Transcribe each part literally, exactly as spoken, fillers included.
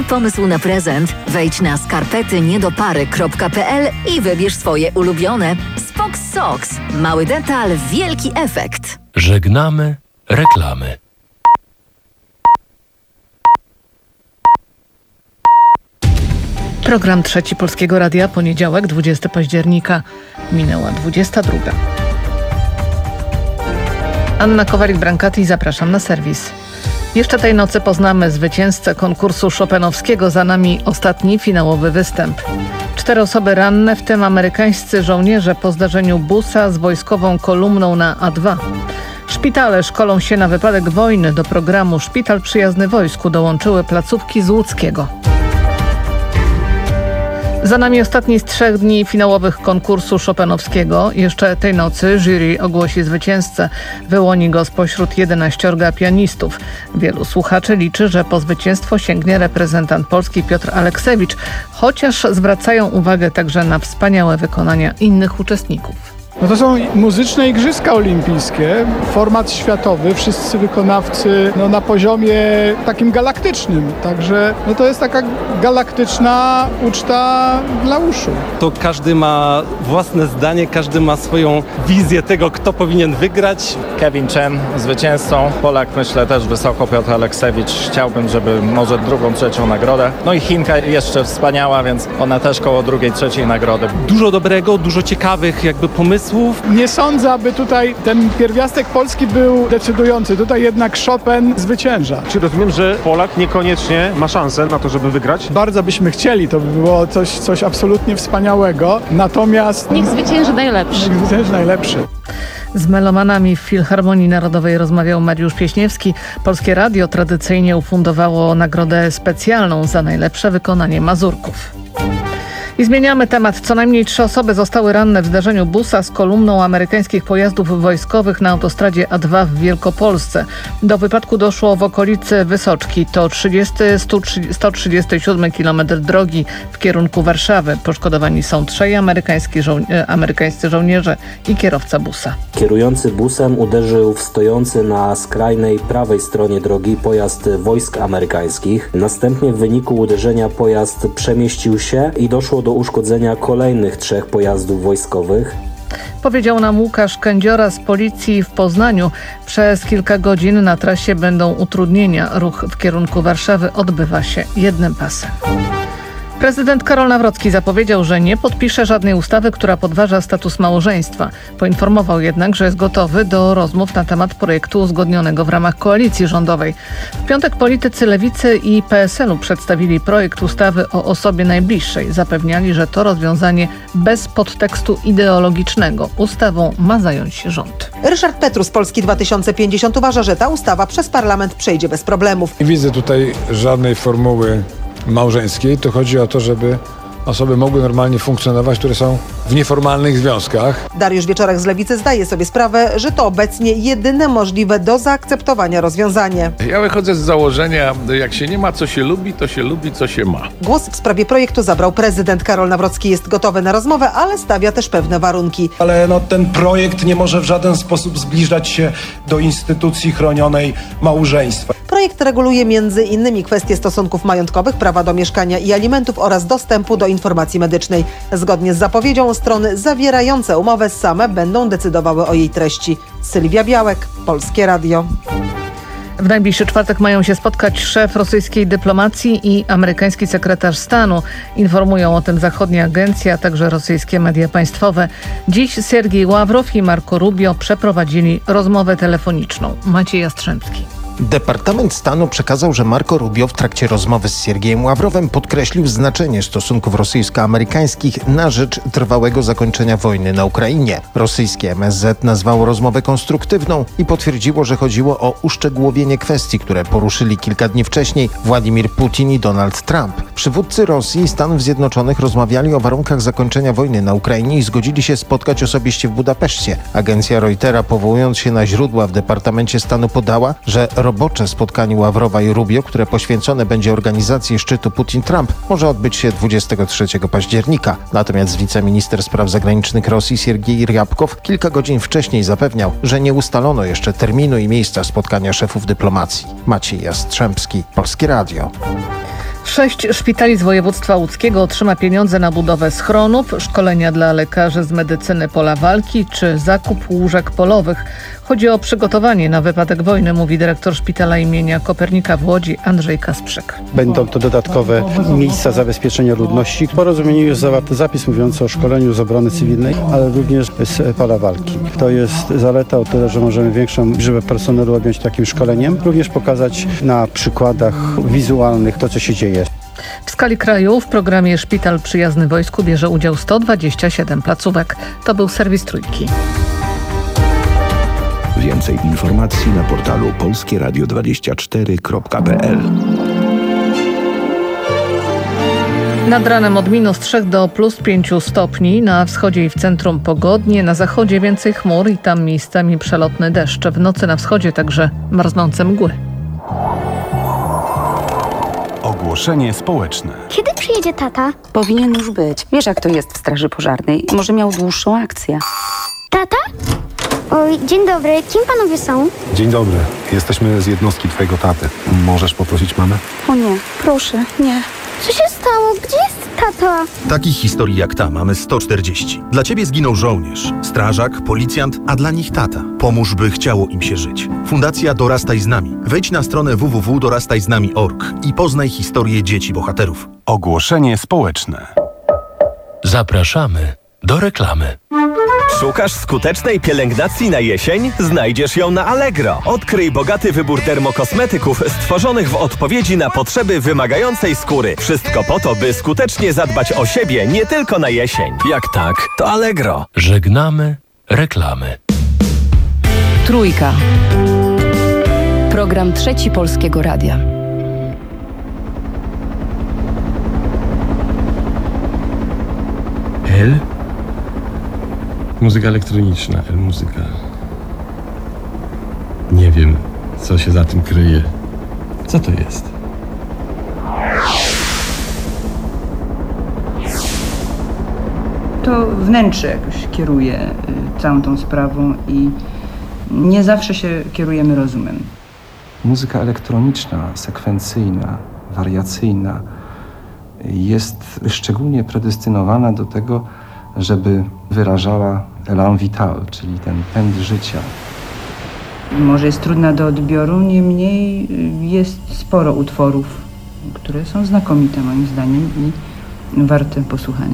Pomysł na prezent? Wejdź na skarpety-niedopary kropka p l i wybierz swoje ulubione. Spox Socks. Mały detal, wielki efekt. Żegnamy reklamy. Program Trzeci Polskiego Radia, poniedziałek, dwudziestego października. Minęła dwudziesta druga. Anna Kowalik-Brankati, zapraszam na serwis. Jeszcze tej nocy poznamy zwycięzcę konkursu chopinowskiego. Za nami ostatni finałowy występ. Cztery osoby ranne, w tym amerykańscy żołnierze po zdarzeniu busa z wojskową kolumną na A dwa. Szpitale szkolą się na wypadek wojny. Do programu Szpital Przyjazny Wojsku dołączyły placówki z łódzkiego. Za nami ostatni z trzech dni finałowych konkursu chopinowskiego. Jeszcze tej nocy jury ogłosi zwycięzcę. Wyłoni go spośród jedenaściorga pianistów. Wielu słuchaczy liczy, że po zwycięstwo sięgnie reprezentant Polski Piotr Aleksewicz, chociaż zwracają uwagę także na wspaniałe wykonania innych uczestników. No to są muzyczne igrzyska olimpijskie, format światowy, wszyscy wykonawcy no, na poziomie takim galaktycznym, także no, to jest taka galaktyczna uczta dla uszu. To każdy ma własne zdanie, każdy ma swoją wizję tego, kto powinien wygrać. Kevin Chen zwycięzcą, Polak myślę też wysoko, Piotr Aleksewicz. Chciałbym, żeby może drugą, trzecią nagrodę. No i Chinka jeszcze wspaniała, więc ona też koło drugiej, trzeciej nagrody. Dużo dobrego, dużo ciekawych jakby pomysłów. Nie sądzę, aby tutaj ten pierwiastek polski był decydujący. Tutaj jednak Chopin zwycięża. Czy rozumiem, że Polak niekoniecznie ma szansę na to, żeby wygrać? Bardzo byśmy chcieli, to by było coś, coś absolutnie wspaniałego. Natomiast... Niech zwycięży najlepszy. Niech zwycięży najlepszy. Z melomanami w Filharmonii Narodowej rozmawiał Mariusz Pieśniewski. Polskie Radio tradycyjnie ufundowało nagrodę specjalną za najlepsze wykonanie mazurków. I zmieniamy temat. Co najmniej trzy osoby zostały ranne w zdarzeniu busa z kolumną amerykańskich pojazdów wojskowych na autostradzie A dwa w Wielkopolsce. Do wypadku doszło w okolicy Wysoczki. To trzydziesty sto trzydziesty siódmy kilometr drogi w kierunku Warszawy. Poszkodowani są trzej amerykańscy, żoł- amerykańscy żołnierze i kierowca busa. Kierujący busem uderzył w stojący na skrajnej prawej stronie drogi pojazd wojsk amerykańskich. Następnie w wyniku uderzenia pojazd przemieścił się i doszło do uszkodzenia kolejnych trzech pojazdów wojskowych. Powiedział nam Łukasz Kędziora z policji w Poznaniu. Przez kilka godzin na trasie będą utrudnienia. Ruch w kierunku Warszawy odbywa się jednym pasem. Prezydent Karol Nawrocki zapowiedział, że nie podpisze żadnej ustawy, która podważa status małżeństwa. Poinformował jednak, że jest gotowy do rozmów na temat projektu uzgodnionego w ramach koalicji rządowej. W piątek politycy Lewicy i P S L u przedstawili projekt ustawy o osobie najbliższej. Zapewniali, że to rozwiązanie bez podtekstu ideologicznego. Ustawą ma zająć się rząd. Ryszard Petru z Polski dwa tysiące pięćdziesiąt uważa, że ta ustawa przez parlament przejdzie bez problemów. Nie widzę tutaj żadnej formuły małżeńskiej. To chodzi o to, żeby osoby mogły normalnie funkcjonować, które są w nieformalnych związkach. Dariusz Wieczorek z Lewicy zdaje sobie sprawę, że to obecnie jedyne możliwe do zaakceptowania rozwiązanie. Ja wychodzę z założenia, jak się nie ma, co się lubi, to się lubi, co się ma. Głos w sprawie projektu zabrał prezydent. Karol Nawrocki jest gotowy na rozmowę, ale stawia też pewne warunki. Ale no, ten projekt nie może w żaden sposób zbliżać się do instytucji chronionej małżeństwa. Projekt reguluje między innymi kwestie stosunków majątkowych, prawa do mieszkania i alimentów oraz dostępu do informacji medycznej. Zgodnie z zapowiedzią strony zawierające umowę same będą decydowały o jej treści. Sylwia Białek, Polskie Radio. W najbliższy czwartek mają się spotkać szef rosyjskiej dyplomacji i amerykański sekretarz stanu. Informują o tym zachodnie agencje, a także rosyjskie media państwowe. Dziś Siergiej Ławrow i Marco Rubio przeprowadzili rozmowę telefoniczną. Maciej Jastrzębski. Departament Stanu przekazał, że Marco Rubio w trakcie rozmowy z Siergiejem Ławrowem podkreślił znaczenie stosunków rosyjsko-amerykańskich na rzecz trwałego zakończenia wojny na Ukrainie. Rosyjskie M S Z nazwało rozmowę konstruktywną i potwierdziło, że chodziło o uszczegółowienie kwestii, które poruszyli kilka dni wcześniej Władimir Putin i Donald Trump. Przywódcy Rosji i Stanów Zjednoczonych rozmawiali o warunkach zakończenia wojny na Ukrainie i zgodzili się spotkać osobiście w Budapeszcie. Agencja Reutera, powołując się na źródła w Departamencie Stanu, podała, że robocze spotkanie Ławrowa i Rubio, które poświęcone będzie organizacji szczytu Putin-Trump, może odbyć się dwudziestego trzeciego października. Natomiast wiceminister spraw zagranicznych Rosji Siergiej Ryabkow kilka godzin wcześniej zapewniał, że nie ustalono jeszcze terminu i miejsca spotkania szefów dyplomacji. Maciej Jastrzębski, Polskie Radio. Sześć szpitali z województwa łódzkiego otrzyma pieniądze na budowę schronów, szkolenia dla lekarzy z medycyny pola walki czy zakup łóżek polowych. Chodzi o przygotowanie na wypadek wojny, mówi dyrektor szpitala imienia Kopernika w Łodzi Andrzej Kasprzyk. Będą to dodatkowe miejsca zabezpieczenia ludności. W porozumieniu jest zawarty zapis mówiący o szkoleniu z obrony cywilnej, ale również z pola walki. To jest zaleta o tyle, że możemy większą liczbę personelu objąć takim szkoleniem, również pokazać na przykładach wizualnych to, co się dzieje. W skali kraju w programie Szpital Przyjazny Wojsku bierze udział sto dwadzieścia siedem placówek. To był serwis Trójki. Więcej informacji na portalu polskie radio dwadzieścia cztery kropka p l. Nad ranem od minus trzech do plus pięciu stopni, na wschodzie i w centrum pogodnie, na zachodzie więcej chmur i tam miejscami przelotny deszcz. W nocy na wschodzie także marznące mgły. Ogłoszenie społeczne. Kiedy przyjedzie tata? Powinien już być. Wiesz, jak to jest w straży pożarnej. Może miał dłuższą akcję. Tata? Oj, dzień dobry. Kim panowie są? Dzień dobry. Jesteśmy z jednostki twojego taty. Możesz poprosić mamę? O nie, proszę, nie. Co się stało? Gdzie jest tata? Takich historii jak ta mamy sto czterdzieści. Dla ciebie zginął żołnierz, strażak, policjant, a dla nich tata. Pomóż, by chciało im się żyć. Fundacja Dorastaj z nami. Wejdź na stronę w w w kropka dorastaj z nami kropka org i poznaj historię dzieci bohaterów. Ogłoszenie społeczne. Zapraszamy do reklamy. Szukasz skutecznej pielęgnacji na jesień? Znajdziesz ją na Allegro. Odkryj bogaty wybór dermokosmetyków stworzonych w odpowiedzi na potrzeby wymagającej skóry. Wszystko po to, by skutecznie zadbać o siebie nie tylko na jesień. Jak tak, to Allegro. Żegnamy reklamy. Trójka. Program Trzeci Polskiego Radia. L? Muzyka elektroniczna, L muzyka. Nie wiem, co się za tym kryje. Co to jest? To wnętrze jakoś kieruje y, całą tą sprawą i nie zawsze się kierujemy rozumem. Muzyka elektroniczna, sekwencyjna, wariacyjna jest szczególnie predestynowana do tego, żeby wyrażała élan vital, czyli ten pęd życia. Może jest trudna do odbioru, niemniej jest sporo utworów, które są znakomite moim zdaniem i warte posłuchania.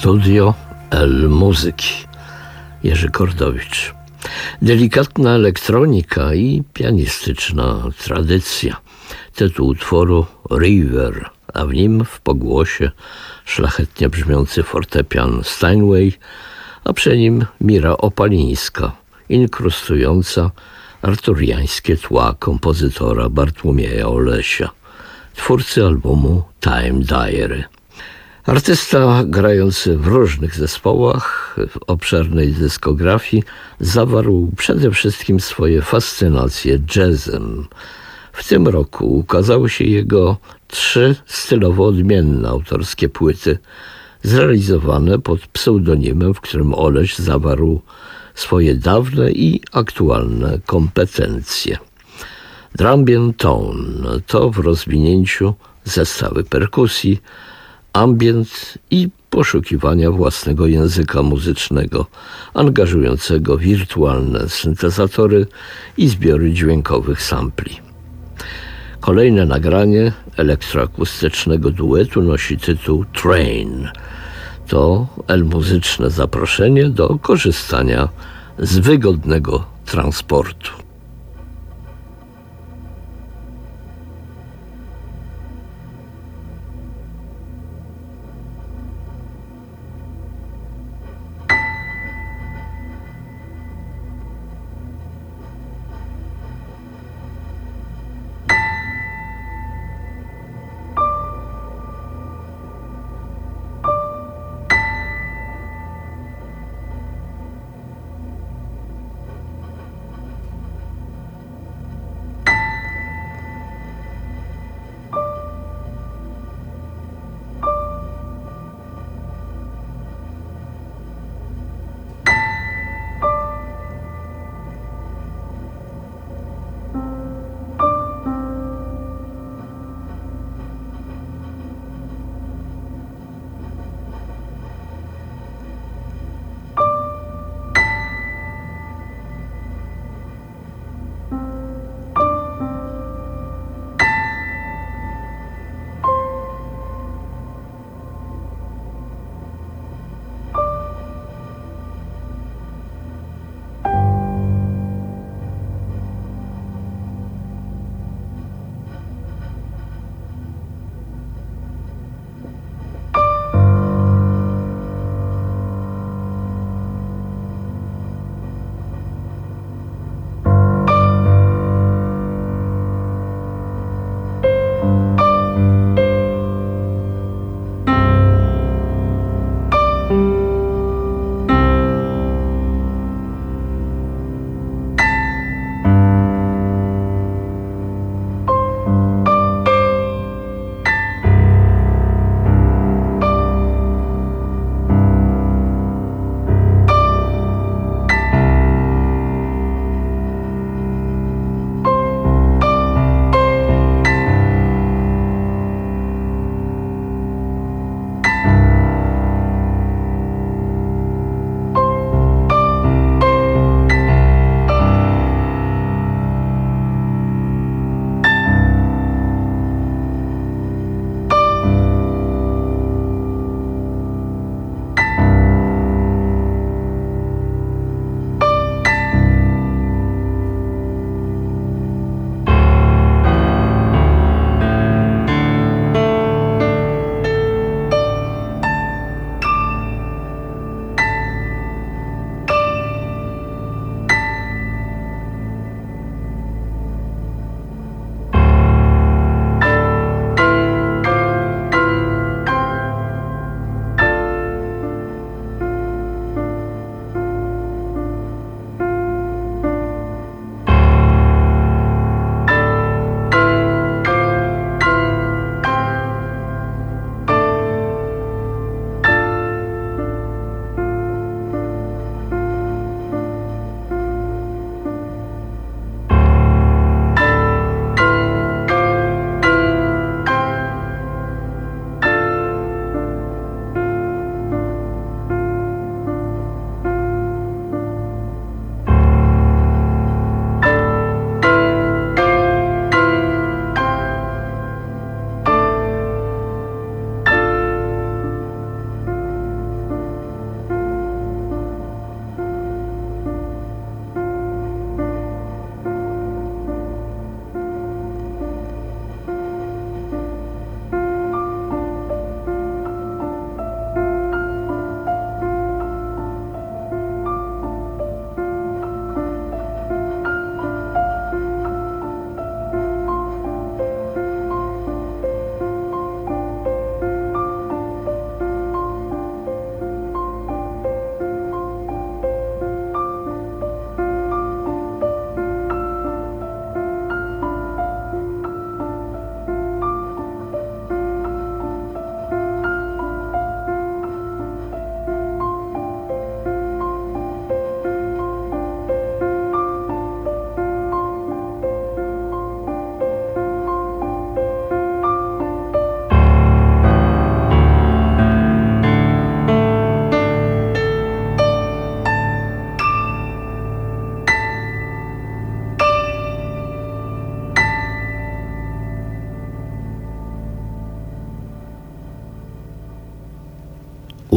Studio El Muzyki, Jerzy Kordowicz. Delikatna elektronika i pianistyczna tradycja. Tytuł utworu River, a w nim w pogłosie szlachetnie brzmiący fortepian Steinway, a przy nim Mira Opalińska, inkrustująca arturiańskie tła kompozytora Bartłomieja Olesia, twórcy albumu Time Diary. Artysta grający w różnych zespołach, w obszernej dyskografii, zawarł przede wszystkim swoje fascynacje jazzem. W tym roku ukazały się jego trzy stylowo odmienne autorskie płyty, zrealizowane pod pseudonimem, w którym Oleś zawarł swoje dawne i aktualne kompetencje. Drambien Tone to w rozwinięciu zestawy perkusji, ambient i poszukiwania własnego języka muzycznego, angażującego wirtualne syntezatory i zbiory dźwiękowych sampli. Kolejne nagranie elektroakustycznego duetu nosi tytuł Train. To elmuzyczne zaproszenie do korzystania z wygodnego transportu.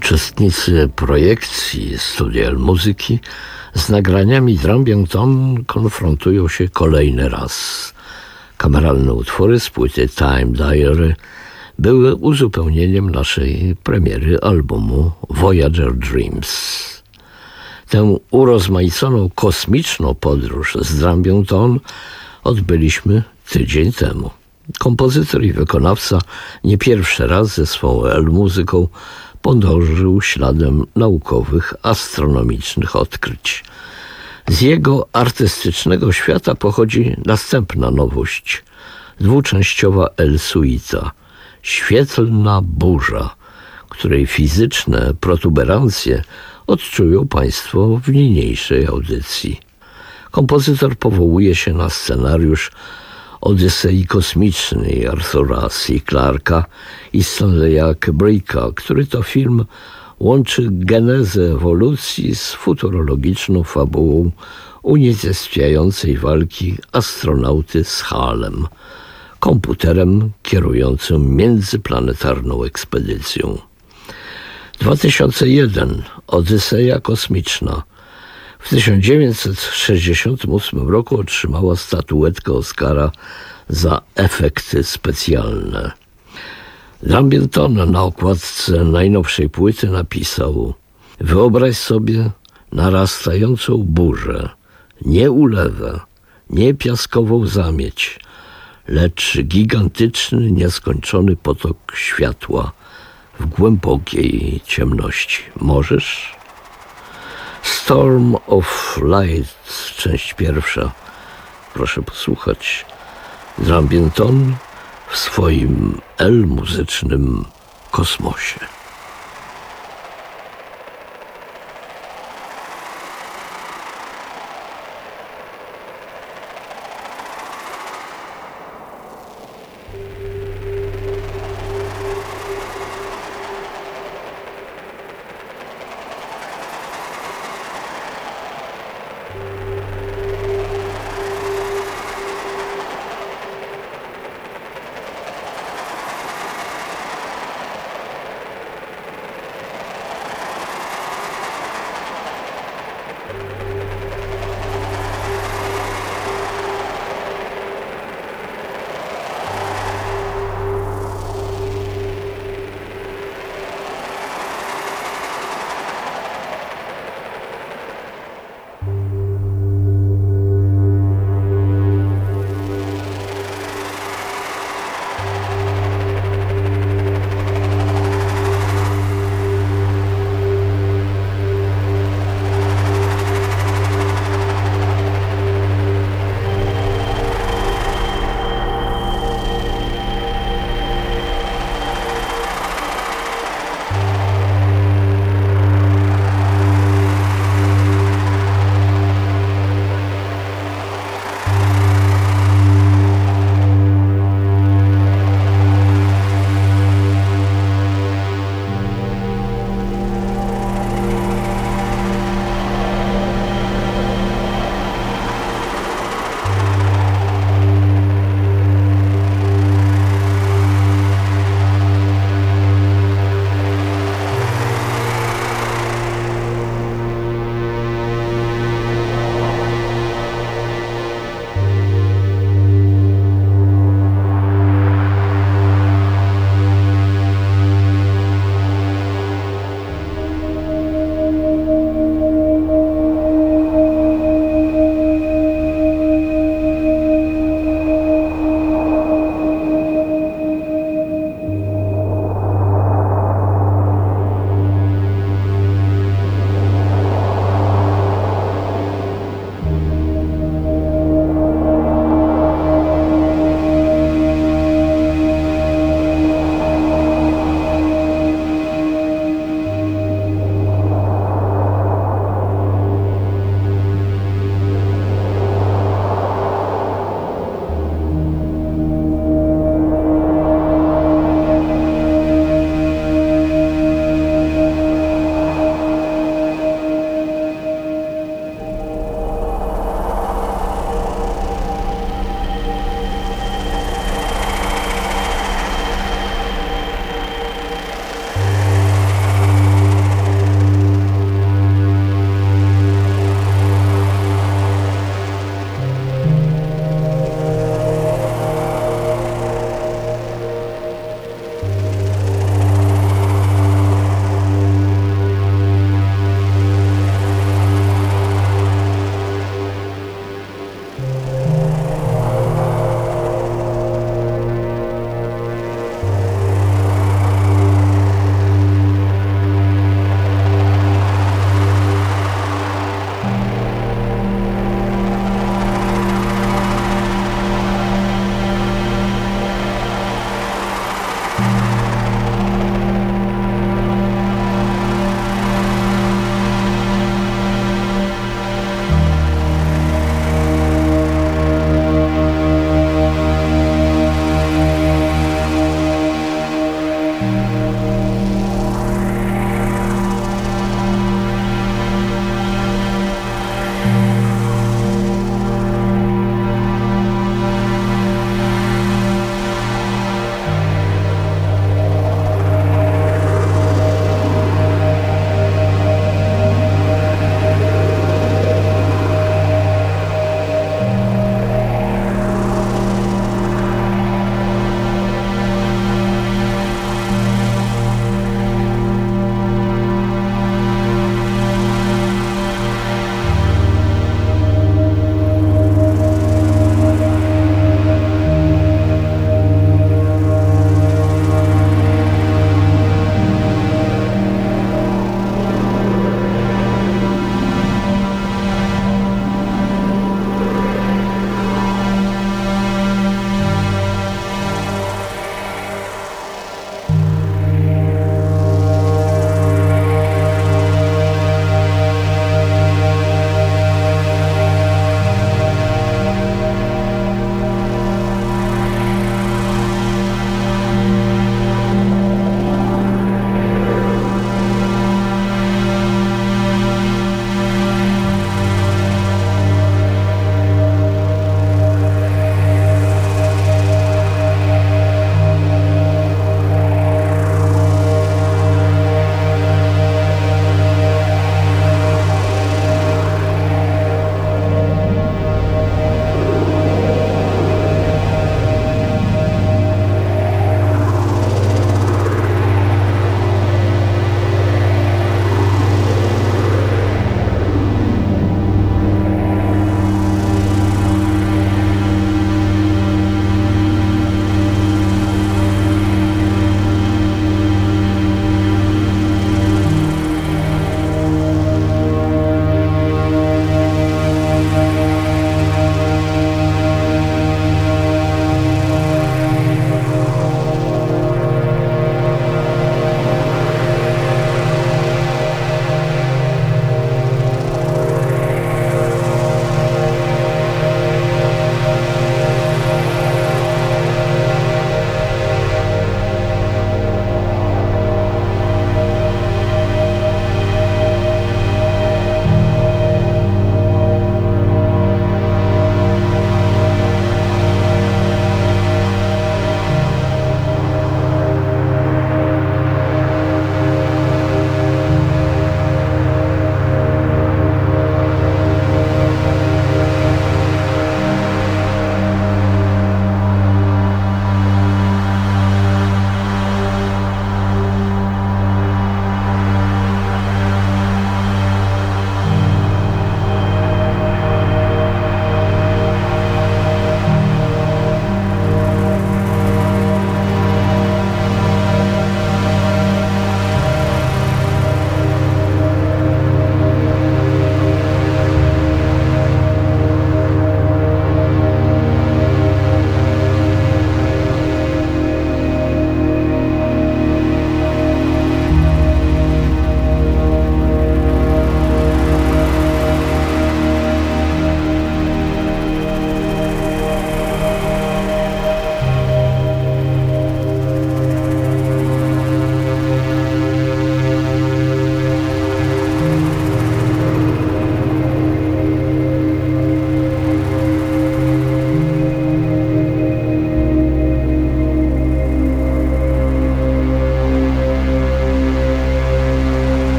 Uczestnicy projekcji Studia Muzyki z nagraniami Drum Tone konfrontują się kolejny raz. Kameralne utwory z płyty Time Diary były uzupełnieniem naszej premiery albumu Voyager Dreams. Tę urozmaiconą kosmiczną podróż z Drum Tone odbyliśmy tydzień temu. Kompozytor i wykonawca nie pierwszy raz ze swą El-muzyką podążył śladem naukowych, astronomicznych odkryć. Z jego artystycznego świata pochodzi następna nowość, dwuczęściowa El-suita, świetlna burza, której fizyczne protuberancje odczują Państwo w niniejszej audycji. Kompozytor powołuje się na scenariusz Odysei Kosmicznej Arthura C. Clarke'a i Stanleya Kubricka, który to film łączy genezę ewolucji z futurologiczną fabułą unicestwiającej walki astronauty z Halem, komputerem kierującym międzyplanetarną ekspedycją. dwa tysiące jeden Odyseja Kosmiczna w tysiąc dziewięćset sześćdziesiątym ósmym roku otrzymała statuetkę Oscara za efekty specjalne. Drum Tone na okładce najnowszej płyty napisał: wyobraź sobie narastającą burzę, nie ulewę, nie piaskową zamieć, lecz gigantyczny, nieskończony potok światła w głębokiej ciemności. Możesz? Storm of Light, część pierwsza. Proszę posłuchać. Drum Tone w swoim El-muzycznym kosmosie.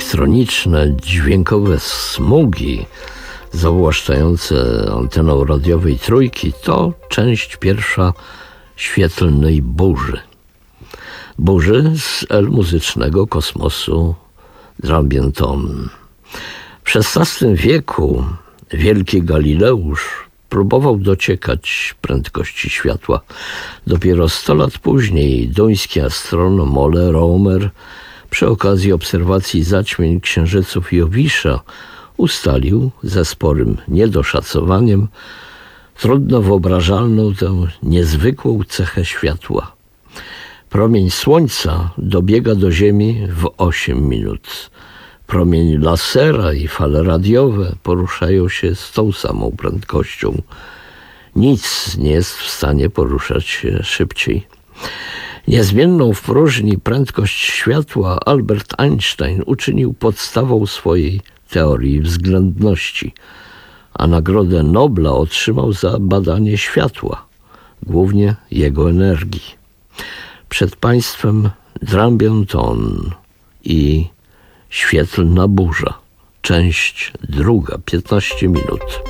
elektroniczne, dźwiękowe smugi zawłaszczające anteną radiowej Trójki to część pierwsza świetlnej burzy. Burzy z el muzycznego kosmosu Drambienton. W szesnastym wieku wielki Galileusz próbował dociekać prędkości światła. Dopiero sto lat później duński astronom Ole Romer przy okazji obserwacji zaćmień księżyców Jowisza ustalił ze sporym niedoszacowaniem trudno wyobrażalną tę niezwykłą cechę światła. Promień słońca dobiega do Ziemi w osiem minut. Promień lasera i fale radiowe poruszają się z tą samą prędkością. Nic nie jest w stanie poruszać się szybciej. Niezmienną w próżni prędkość światła Albert Einstein uczynił podstawą swojej teorii względności, a Nagrodę Nobla otrzymał za badanie światła, głównie jego energii. Przed państwem Drambienton i Świetlna burza, część druga, piętnaście minut.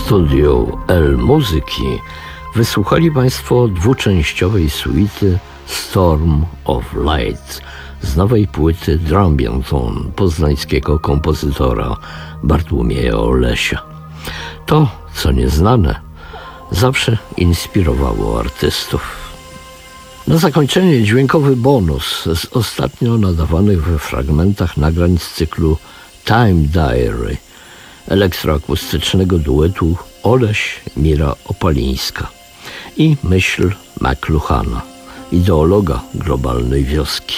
studiu El Muzyki wysłuchali Państwo dwuczęściowej suity Storm of Light z nowej płyty Drumbianton poznańskiego kompozytora Bartłomieja Olesia. To, co nieznane, zawsze inspirowało artystów. Na zakończenie dźwiękowy bonus z ostatnio nadawanych we fragmentach nagrań z cyklu Time Diary elektroakustycznego duetu Oleś-Mira Opalińska i myśl McLuhana, ideologa globalnej wioski.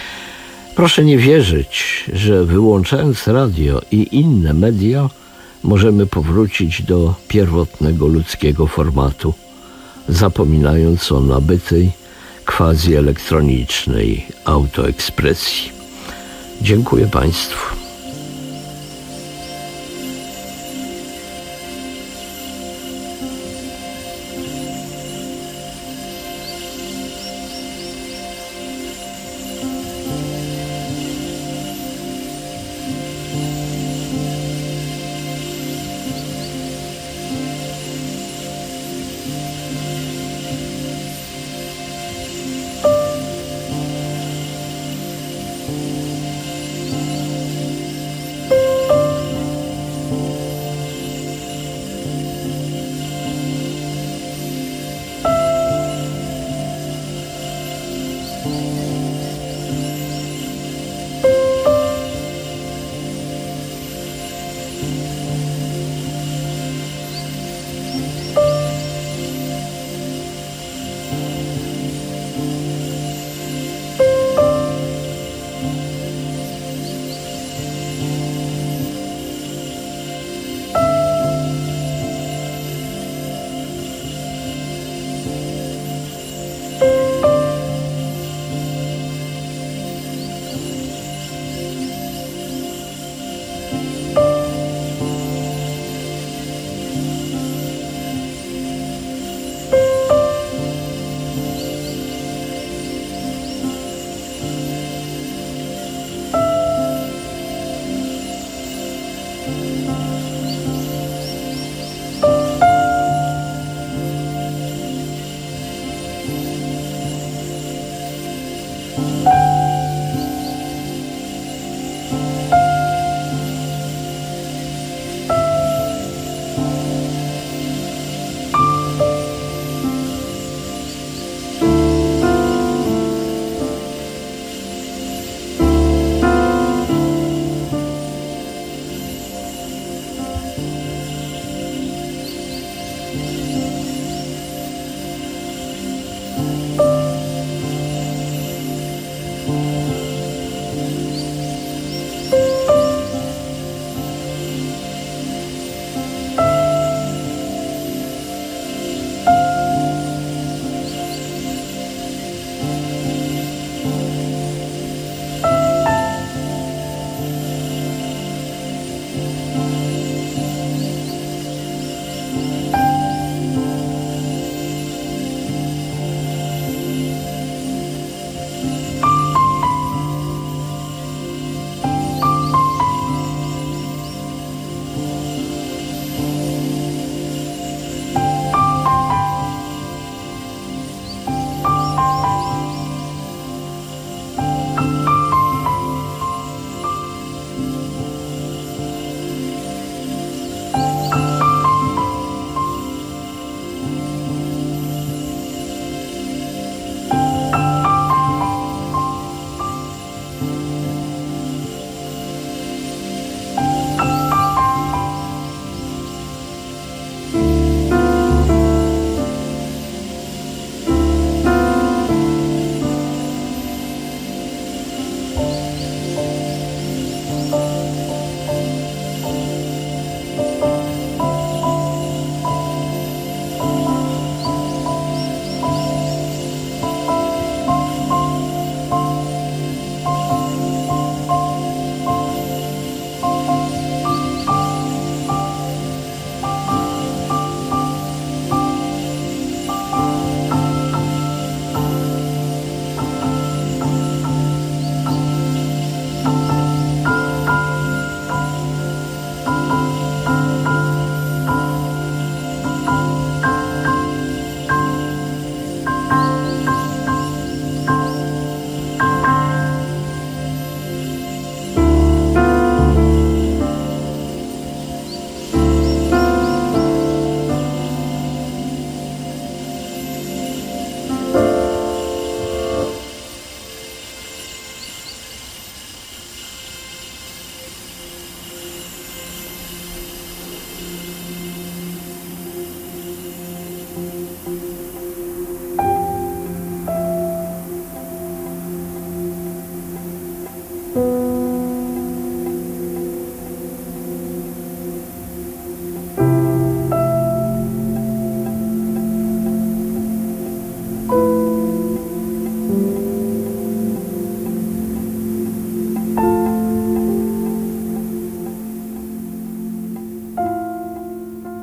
Proszę nie wierzyć, że wyłączając radio i inne media możemy powrócić do pierwotnego ludzkiego formatu, zapominając o nabytej, quasi-elektronicznej autoekspresji. Dziękuję Państwu. Thank you.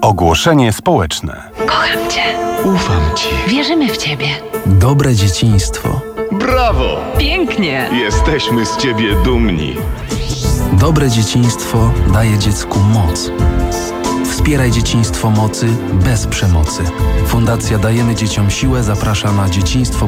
Ogłoszenie społeczne. Kocham cię. Ufam ci. Wierzymy w ciebie. Dobre dzieciństwo. Brawo! Pięknie! Jesteśmy z ciebie dumni. Dobre dzieciństwo daje dziecku moc. Wspieraj dzieciństwo mocy bez przemocy. Fundacja Dajemy Dzieciom Siłę zaprasza na dzieciństwo